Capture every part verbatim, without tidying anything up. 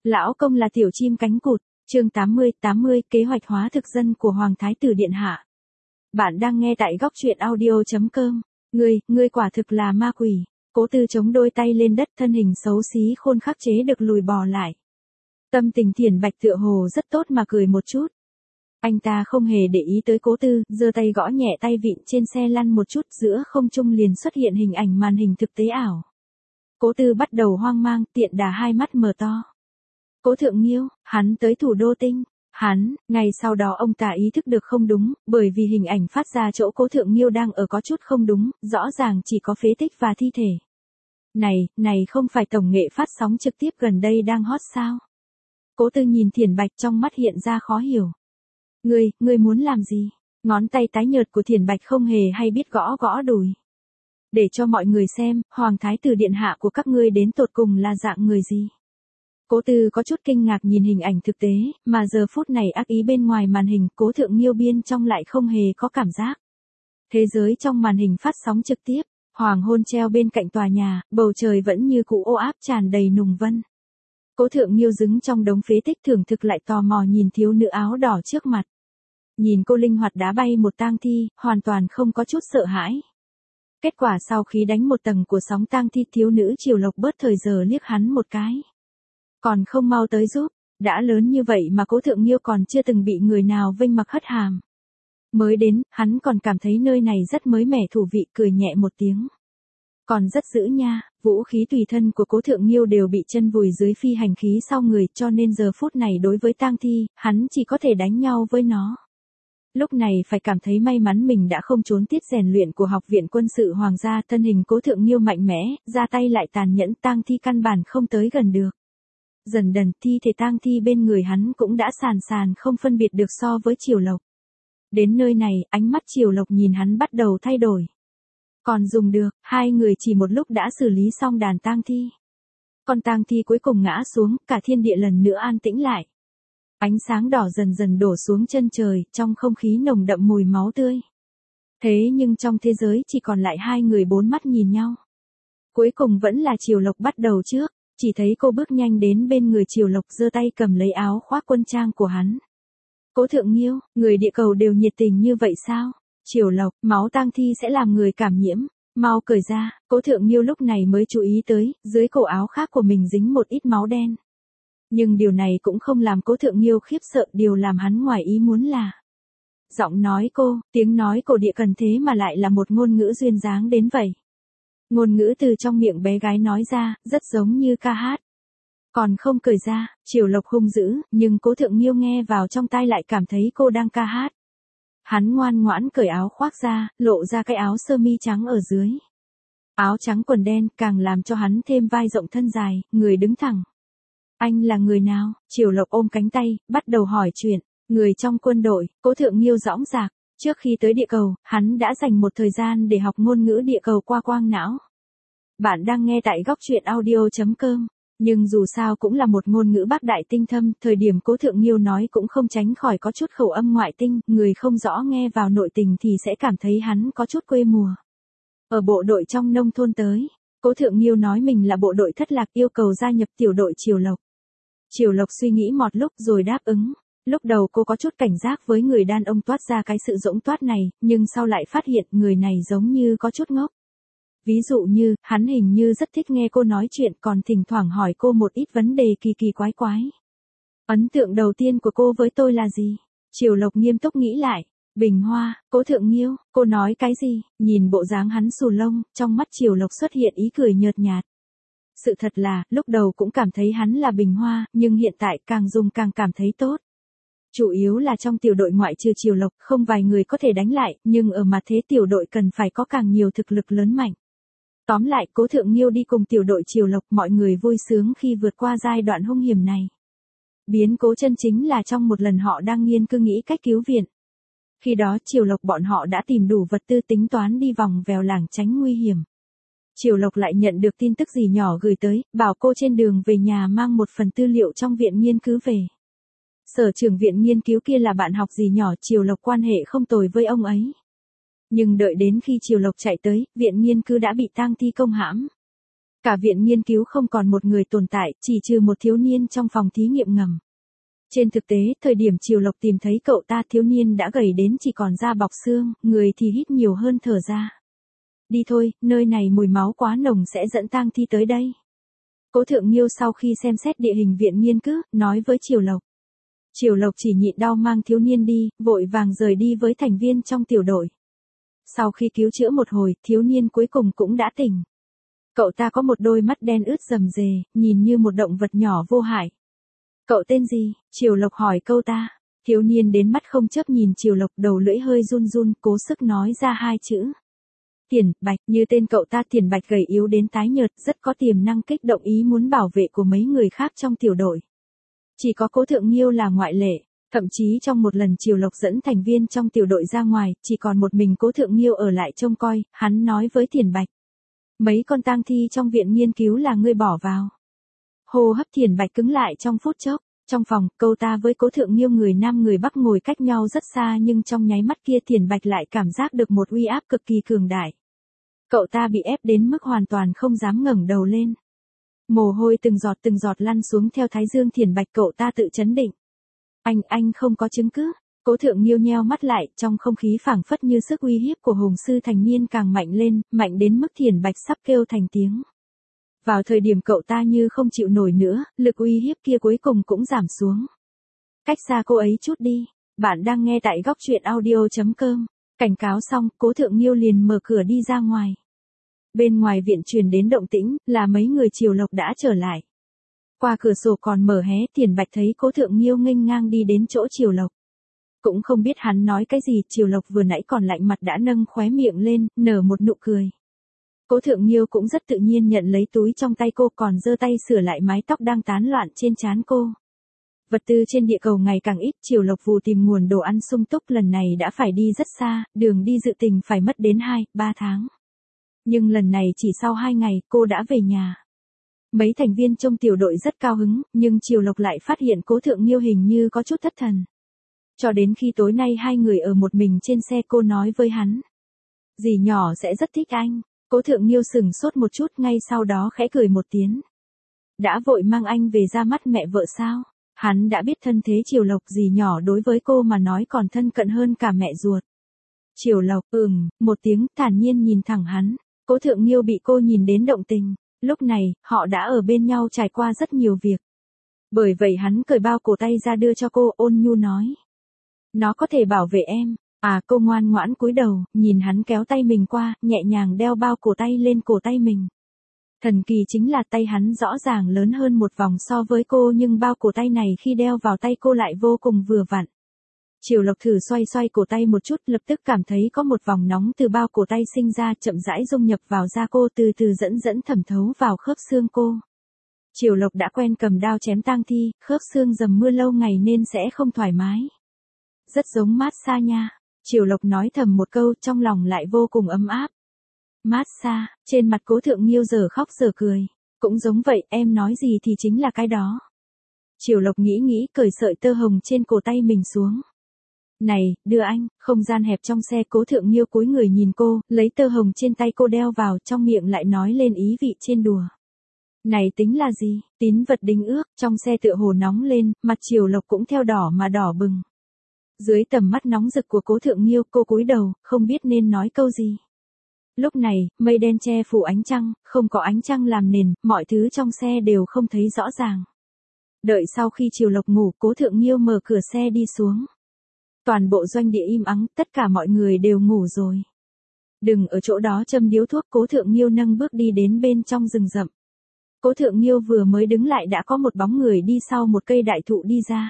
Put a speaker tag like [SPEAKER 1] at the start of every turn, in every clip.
[SPEAKER 1] Lão công là tiểu chim cánh cụt, chương tám mươi, tám mươi, kế hoạch hóa thực dân của Hoàng Thái tử Điện Hạ. Bạn đang nghe tại góc truyện audio chấm com. Ngươi, ngươi quả thực là ma quỷ. Cố Tư chống đôi tay lên đất, thân hình xấu xí khôn khắc chế được lùi bò lại. Tâm tình Thiển Bạch tựa hồ rất tốt mà cười một chút. Anh ta không hề để ý tới Cố Tư, giơ tay gõ nhẹ tay vịn trên xe lăn một chút, giữa không trung liền xuất hiện hình ảnh màn hình thực tế ảo. Cố Tư bắt đầu hoang mang, tiện đà hai mắt mở to. Cố Thượng Nghiêu, hắn tới thủ đô Tinh. Hắn, ngay sau đó ông ta ý thức được không đúng, bởi vì hình ảnh phát ra chỗ Cố Thượng Nghiêu đang ở có chút không đúng, rõ ràng chỉ có phế tích và thi thể. Này, này không phải tổng nghệ phát sóng trực tiếp gần đây đang hot sao? Cố Tư nhìn Thiển Bạch, trong mắt hiện ra khó hiểu. Ngươi, ngươi muốn làm gì? Ngón tay tái nhợt của Thiển Bạch không hề hay biết gõ gõ đùi. Để cho mọi người xem, Hoàng Thái tử Điện Hạ của các ngươi đến tột cùng là dạng người gì? Cố Tư có chút kinh ngạc nhìn hình ảnh thực tế, mà giờ phút này ác ý bên ngoài màn hình, Cố Thượng Nghiêu biên trong lại không hề có cảm giác. Thế giới trong màn hình phát sóng trực tiếp, hoàng hôn treo bên cạnh tòa nhà, bầu trời vẫn như cũ ô áp tràn đầy nùng vân. Cố Thượng Nghiêu đứng trong đống phế tích thưởng thực lại tò mò nhìn thiếu nữ áo đỏ trước mặt. Nhìn cô linh hoạt đá bay một tang thi, hoàn toàn không có chút sợ hãi. Kết quả sau khi đánh một tầng của sóng tang thi, thiếu nữ Triều Lộc bớt thời giờ liếc hắn một cái. Còn không mau tới giúp, đã lớn như vậy mà Cố Thượng Nghiêu còn chưa từng bị người nào vênh mặc hất hàm. Mới đến, hắn còn cảm thấy nơi này rất mới mẻ thú vị, cười nhẹ một tiếng. Còn rất dữ nha, vũ khí tùy thân của Cố Thượng Nghiêu đều bị chân vùi dưới phi hành khí sau người, cho nên giờ phút này đối với tang thi, hắn chỉ có thể đánh nhau với nó. Lúc này phải cảm thấy may mắn mình đã không trốn tiết rèn luyện của học viện quân sự hoàng gia, thân hình Cố Thượng Nghiêu mạnh mẽ, ra tay lại tàn nhẫn, tang thi căn bản không tới gần được. Dần dần, thi thể tang thi bên người hắn cũng đã sàn sàn không phân biệt được so với Triều Lộc. Đến nơi này, ánh mắt Triều Lộc nhìn hắn bắt đầu thay đổi. Còn dùng được, hai người chỉ một lúc đã xử lý xong đàn tang thi. Con tang thi cuối cùng ngã xuống, cả thiên địa lần nữa an tĩnh lại. Ánh sáng đỏ dần dần đổ xuống chân trời, trong không khí nồng đậm mùi máu tươi. Thế nhưng trong thế giới chỉ còn lại hai người bốn mắt nhìn nhau. Cuối cùng vẫn là Triều Lộc bắt đầu trước, chỉ thấy cô bước nhanh đến bên người Triều Lộc, giơ tay cầm lấy áo khoác quân trang của hắn. Cố Thượng Nghiêu, người địa cầu đều nhiệt tình như vậy sao? Triều Lộc, máu tang thi sẽ làm người cảm nhiễm, mau cởi ra. Cố Thượng Nghiêu lúc này mới chú ý tới, dưới cổ áo khác của mình dính một ít máu đen. Nhưng điều này cũng không làm Cố Thượng Nghiêu khiếp sợ, điều làm hắn ngoài ý muốn là giọng nói cô, tiếng nói cổ địa cần thế mà lại là một ngôn ngữ duyên dáng đến vậy. Ngôn ngữ từ trong miệng bé gái nói ra, rất giống như ca hát. Còn không cởi ra, Triều Lộc hung dữ, nhưng Cố Thượng Nghiêu nghe vào trong tai lại cảm thấy cô đang ca hát. Hắn ngoan ngoãn cởi áo khoác ra, lộ ra cái áo sơ mi trắng ở dưới. Áo trắng quần đen càng làm cho hắn thêm vai rộng thân dài, người đứng thẳng. Anh là người nào? Triều Lộc ôm cánh tay, bắt đầu hỏi chuyện. Người trong quân đội. Cố Thượng Nghiêu dõng dạc. Trước khi tới địa cầu, hắn đã dành một thời gian để học ngôn ngữ địa cầu qua quang não. Bạn đang nghe tại góc truyện audio chấm com. Nhưng dù sao cũng là một ngôn ngữ bác đại tinh thâm, thời điểm Cố Thượng Nghiêu nói cũng không tránh khỏi có chút khẩu âm ngoại tinh, người không rõ nghe vào nội tình thì sẽ cảm thấy hắn có chút quê mùa. Ở bộ đội trong nông thôn tới, Cố Thượng Nghiêu nói mình là bộ đội thất lạc, yêu cầu gia nhập tiểu đội Triều Lộc. Triều Lộc suy nghĩ một lúc rồi đáp ứng. Lúc đầu cô có chút cảnh giác với người đàn ông toát ra cái sự rỗng toát này, nhưng sau lại phát hiện người này giống như có chút ngốc. Ví dụ như, hắn hình như rất thích nghe cô nói chuyện, còn thỉnh thoảng hỏi cô một ít vấn đề kỳ kỳ quái quái. Ấn tượng đầu tiên của cô với tôi là gì? Triều Lộc nghiêm túc nghĩ lại. Bình hoa. Cố Thượng Nghiêu, cô nói cái gì? Nhìn bộ dáng hắn xù lông, trong mắt Triều Lộc xuất hiện ý cười nhợt nhạt. Sự thật là, lúc đầu cũng cảm thấy hắn là bình hoa, nhưng hiện tại càng dùng càng cảm thấy tốt. Chủ yếu là trong tiểu đội ngoại trừ Triều Lộc, không vài người có thể đánh lại, nhưng ở mặt thế tiểu đội cần phải có càng nhiều thực lực lớn mạnh. Tóm lại, Cố Thượng Nghiêu đi cùng tiểu đội Triều Lộc, mọi người vui sướng khi vượt qua giai đoạn hung hiểm này. Biến cố chân chính là trong một lần họ đang nghiên cứu nghĩ cách cứu viện. Khi đó Triều Lộc bọn họ đã tìm đủ vật tư, tính toán đi vòng vèo làng tránh nguy hiểm. Triều Lộc lại nhận được tin tức gì nhỏ gửi tới, bảo cô trên đường về nhà mang một phần tư liệu trong viện nghiên cứu về. Sở trưởng viện nghiên cứu kia là bạn học gì nhỏ, Triều Lộc quan hệ không tồi với ông ấy. Nhưng đợi đến khi Triều Lộc chạy tới, viện nghiên cứu đã bị tang thi công hãm. Cả viện nghiên cứu không còn một người tồn tại, chỉ trừ một thiếu niên trong phòng thí nghiệm ngầm. Trên thực tế, thời điểm Triều Lộc tìm thấy cậu ta, thiếu niên đã gầy đến chỉ còn da bọc xương, người thì hít nhiều hơn thở ra. Đi thôi, nơi này mùi máu quá nồng sẽ dẫn tang thi tới đây. Cố Thượng Nghiêu sau khi xem xét địa hình viện nghiên cứu, nói với Triều Lộc. Triều Lộc chỉ nhịn đau mang thiếu niên đi, vội vàng rời đi với thành viên trong tiểu đội. Sau khi cứu chữa một hồi, thiếu niên cuối cùng cũng đã tỉnh. Cậu ta có một đôi mắt đen ướt rầm rề, nhìn như một động vật nhỏ vô hại. Cậu tên gì? Triều Lộc hỏi câu ta. Thiếu niên đến mắt không chớp nhìn Triều Lộc, đầu lưỡi hơi run run, cố sức nói ra hai chữ. Tiền Bạch. Như tên cậu ta, Tiền Bạch gầy yếu đến tái nhợt, rất có tiềm năng kích động ý muốn bảo vệ của mấy người khác trong tiểu đội. Chỉ có Cố Thượng Nghiêu là ngoại lệ. Thậm chí trong một lần Triều Lộc dẫn thành viên trong tiểu đội ra ngoài, chỉ còn một mình Cố Thượng Nghiêu ở lại trông coi, hắn nói với Tiền Bạch. Mấy con tang thi trong viện nghiên cứu là ngươi bỏ vào. Hô hấp Tiền Bạch cứng lại trong phút chốc. Trong phòng, câu ta với Cố Thượng Nghiêu người nam người bắc ngồi cách nhau rất xa, nhưng trong nháy mắt kia Tiền Bạch lại cảm giác được một uy áp cực kỳ cường đại. Cậu ta bị ép đến mức hoàn toàn không dám ngẩng đầu lên. Mồ hôi từng giọt từng giọt lăn xuống theo thái dương Tiền Bạch, cậu ta tự chấn định. Anh, anh không có chứng cứ. Cố Thượng Nghiêu nheo mắt lại, trong không khí phảng phất như sức uy hiếp của hùng sư thành niên càng mạnh lên, mạnh đến mức Tiền Bạch sắp kêu thành tiếng. Vào thời điểm cậu ta như không chịu nổi nữa, lực uy hiếp kia cuối cùng cũng giảm xuống. Cách xa cô ấy chút đi. Bạn đang nghe tại góc truyện audio chấm com. Cảnh cáo xong, Cố Thượng Nghiêu liền mở cửa đi ra ngoài. Bên ngoài viện truyền đến động tĩnh, là mấy người Triều Lộc đã trở lại. Qua cửa sổ còn mở hé, Tiền Bạch thấy Cố Thượng Nghiêu nghênh ngang đi đến chỗ Triều Lộc. Cũng không biết hắn nói cái gì, Triều Lộc vừa nãy còn lạnh mặt đã nâng khóe miệng lên, nở một nụ cười. Cố Thượng Nghiêu cũng rất tự nhiên nhận lấy túi trong tay cô, còn giơ tay sửa lại mái tóc đang tán loạn trên trán cô. Vật tư trên địa cầu ngày càng ít, Triều Lộc vù tìm nguồn đồ ăn sung túc, lần này đã phải đi rất xa, đường đi dự tình phải mất đến hai, ba tháng. Nhưng lần này chỉ sau hai ngày, cô đã về nhà. Mấy thành viên trong tiểu đội rất cao hứng, nhưng Triều Lộc lại phát hiện Cố Thượng Nghiêu hình như có chút thất thần. Cho đến khi tối nay hai người ở một mình trên xe, cô nói với hắn. Dì nhỏ sẽ rất thích anh. Cố Thượng Nghiêu sừng sốt một chút, ngay sau đó khẽ cười một tiếng. Đã vội mang anh về ra mắt mẹ vợ sao? Hắn đã biết thân thế Triều Lộc, dì nhỏ đối với cô mà nói còn thân cận hơn cả mẹ ruột. Triều Lộc, ừm, một tiếng, thản nhiên nhìn thẳng hắn. Cố Thượng Nghiêu bị cô nhìn đến động tình. Lúc này, họ đã ở bên nhau trải qua rất nhiều việc. Bởi vậy hắn cởi bao cổ tay ra đưa cho cô, ôn nhu nói. Nó có thể bảo vệ em. À, cô ngoan ngoãn cúi đầu, nhìn hắn kéo tay mình qua, nhẹ nhàng đeo bao cổ tay lên cổ tay mình. Thần kỳ chính là tay hắn rõ ràng lớn hơn một vòng so với cô, nhưng bao cổ tay này khi đeo vào tay cô lại vô cùng vừa vặn. Triều Lộc thử xoay xoay cổ tay một chút, lập tức cảm thấy có một vòng nóng từ bao cổ tay sinh ra, chậm rãi dung nhập vào da cô, từ từ dẫn dẫn thẩm thấu vào khớp xương cô. Triều Lộc đã quen cầm đao chém tang thi, khớp xương dầm mưa lâu ngày nên sẽ không thoải mái. Rất giống mát xa nha. Triều Lộc nói thầm một câu, trong lòng lại vô cùng ấm áp. Mát xa, trên mặt Cố Thượng Nghiêu giờ khóc giờ cười. Cũng giống vậy, em nói gì thì chính là cái đó. Triều Lộc nghĩ nghĩ, cởi sợi tơ hồng trên cổ tay mình xuống. Này, đưa anh. Không gian hẹp trong xe, Cố Thượng Nghiêu cúi người nhìn cô, lấy tơ hồng trên tay cô đeo vào, trong miệng lại nói lên ý vị trên đùa. Này tính là gì? Tín vật đính ước. Trong xe tựa hồ nóng lên, mặt Triều Lộc cũng theo đỏ mà đỏ bừng. Dưới tầm mắt nóng rực của Cố Thượng Nghiêu, cô cúi đầu, không biết nên nói câu gì. Lúc này, mây đen che phủ ánh trăng, không có ánh trăng làm nền, mọi thứ trong xe đều không thấy rõ ràng. Đợi sau khi Triều Lộc ngủ, Cố Thượng Nghiêu mở cửa xe đi xuống. Toàn bộ doanh địa im ắng, tất cả mọi người đều ngủ rồi. Đừng ở chỗ đó châm điếu thuốc, Cố Thượng Nghiêu nâng bước đi đến bên trong rừng rậm. Cố Thượng Nghiêu vừa mới đứng lại đã có một bóng người đi sau một cây đại thụ đi ra.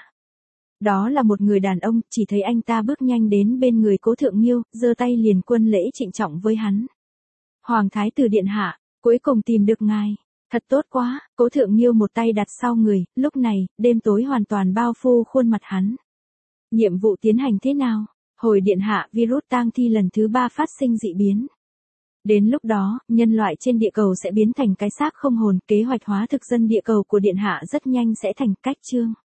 [SPEAKER 1] Đó là một người đàn ông, chỉ thấy anh ta bước nhanh đến bên người Cố Thượng Nghiêu, giơ tay liền quân lễ trịnh trọng với hắn. Hoàng Thái tử điện hạ, cuối cùng tìm được ngài. Thật tốt quá. Cố Thượng Nghiêu một tay đặt sau người, lúc này, đêm tối hoàn toàn bao phủ khuôn mặt hắn. Nhiệm vụ tiến hành thế nào? Hồi điện hạ, virus tang thi lần thứ ba phát sinh dị biến. Đến lúc đó, nhân loại trên địa cầu sẽ biến thành cái xác không hồn, kế hoạch hóa thực dân địa cầu của điện hạ rất nhanh sẽ thành cách chương.